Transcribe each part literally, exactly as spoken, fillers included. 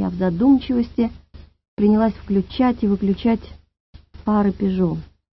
Я в задумчивости принялась включать и выключать фары «Пежо».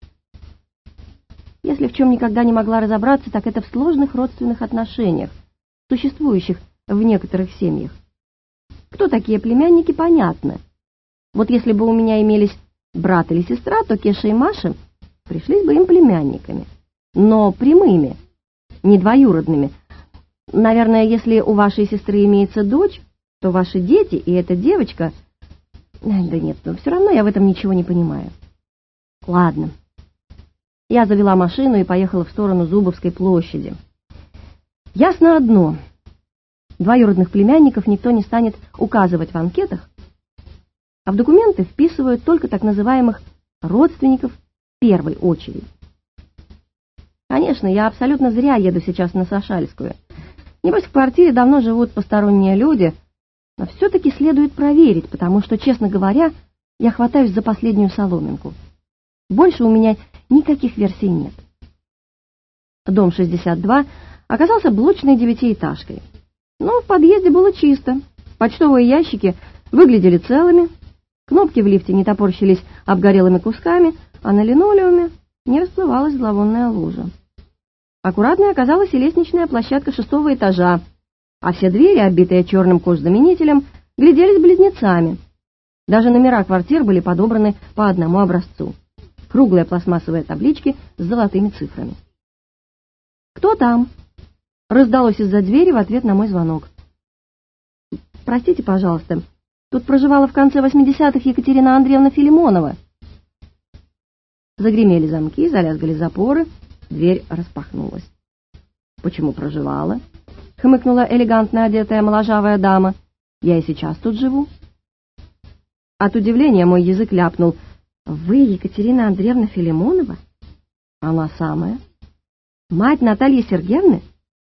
Если в чем никогда не могла разобраться, так это в сложных родственных отношениях, существующих в некоторых семьях. Кто такие племянники, понятно. Вот если бы у меня имелись брат или сестра, то Кеша и Маша пришлись бы им племянниками, но прямыми, не двоюродными. Наверное, если у вашей сестры имеется дочь, то ваши дети и эта девочка... Да нет, но все равно я в этом ничего не понимаю. Ладно. Я завела машину и поехала в сторону Зубовской площади. Ясно одно. Двоюродных племянников никто не станет указывать в анкетах, а в документы вписывают только так называемых родственников первой очереди. Конечно, я абсолютно зря еду сейчас на Сашальскую. Небось, в квартире давно живут посторонние люди, но все-таки следует проверить, потому что, честно говоря, я хватаюсь за последнюю соломинку. Больше у меня никаких версий нет. Дом шестьдесят два оказался блочной девятиэтажкой. Но в подъезде было чисто. Почтовые ящики выглядели целыми, кнопки в лифте не топорщились обгорелыми кусками, а на линолеуме не расплывалась зловонная лужа. Аккуратной оказалась и лестничная площадка шестого этажа, а все двери, оббитые черным кожзаменителем, гляделись близнецами. Даже номера квартир были подобраны по одному образцу. Круглые пластмассовые таблички с золотыми цифрами. «Кто там?» — раздалось из-за двери в ответ на мой звонок. «Простите, пожалуйста, тут проживала в конце восьмидесятых Екатерина Андреевна Филимонова». Загремели замки, залязгали запоры, дверь распахнулась. «Почему проживала?» — хмыкнула элегантно одетая моложавая дама. «Я и сейчас тут живу». От удивления мой язык ляпнул. «Вы Екатерина Андреевна Филимонова?» «Она самая. Мать Натальи Сергеевны?»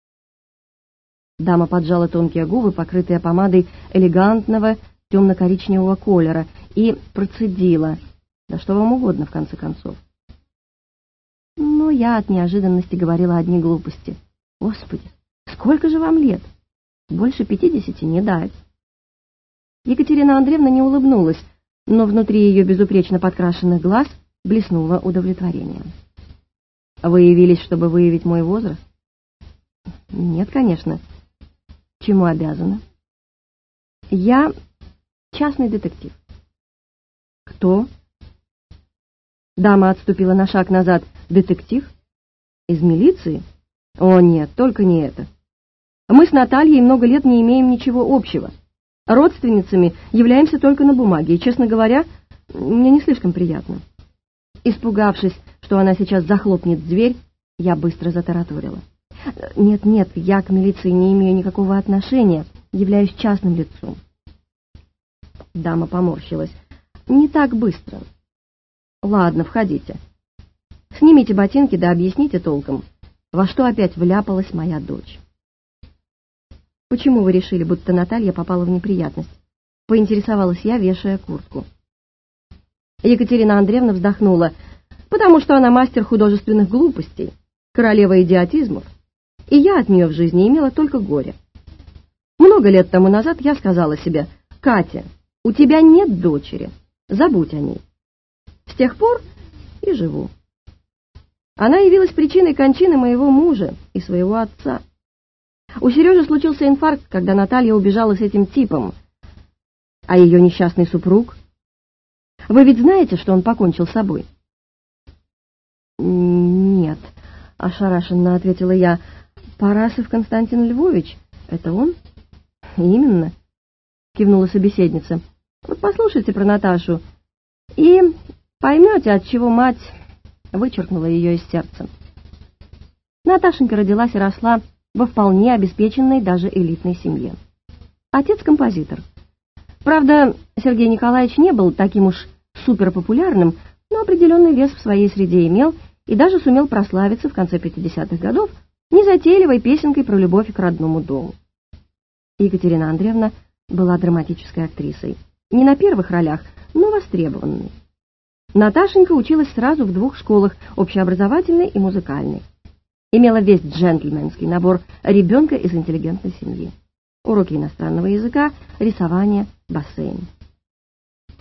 Дама поджала тонкие губы, покрытые помадой элегантного темно-коричневого колера, и процедила. «Да что вам угодно, в конце концов». Но я от неожиданности говорила одни глупости. «Господи, сколько же вам лет? Больше пятидесяти не дать». Екатерина Андреевна не улыбнулась, но внутри ее безупречно подкрашенных глаз блеснуло удовлетворение. «Вы явились, чтобы выявить мой возраст?» «Нет, конечно. Чему обязана?» «Я частный детектив». «Кто?» Дама отступила на шаг назад. «Детектив? Из милиции? О, нет, только не это. Мы с Натальей много лет не имеем ничего общего. Родственницами являемся только на бумаге, и, честно говоря, мне не слишком приятно». Испугавшись, что она сейчас захлопнет дверь, я быстро затараторила. «Нет, нет, я к милиции не имею никакого отношения, являюсь частным лицом». Дама поморщилась. «Не так быстро. Ладно, входите. Снимите ботинки да объясните толком, во что опять вляпалась моя дочь». «Почему вы решили, будто Наталья попала в неприятность?» — поинтересовалась я, вешая куртку. Екатерина Андреевна вздохнула. «Потому что она мастер художественных глупостей, королева идиотизмов, и я от нее в жизни имела только горе. Много лет тому назад я сказала себе: Катя, у тебя нет дочери, забудь о ней. С тех пор и живу. Она явилась причиной кончины моего мужа и своего отца. У Сережи случился инфаркт, когда Наталья убежала с этим типом. А ее несчастный супруг? Вы ведь знаете, что он покончил с собой?» «Нет», — ошарашенно ответила я. «Парасов Константин Львович, это он?» «Именно», — кивнула собеседница. «Вот послушайте про Наташу и поймете, отчего мать вычеркнула ее из сердца». Наташенька родилась и росла во вполне обеспеченной, даже элитной семье. Отец композитор. Правда, Сергей Николаевич не был таким уж суперпопулярным, но определенный вес в своей среде имел и даже сумел прославиться в конце пятидесятых годов незатейливой песенкой про любовь к родному дому. Екатерина Андреевна была драматической актрисой. Не на первых ролях, но востребованной. Наташенька училась сразу в двух школах, общеобразовательной и музыкальной. Имела весь джентльменский набор ребенка из интеллигентной семьи. уроки иностранного языка, рисование, бассейн.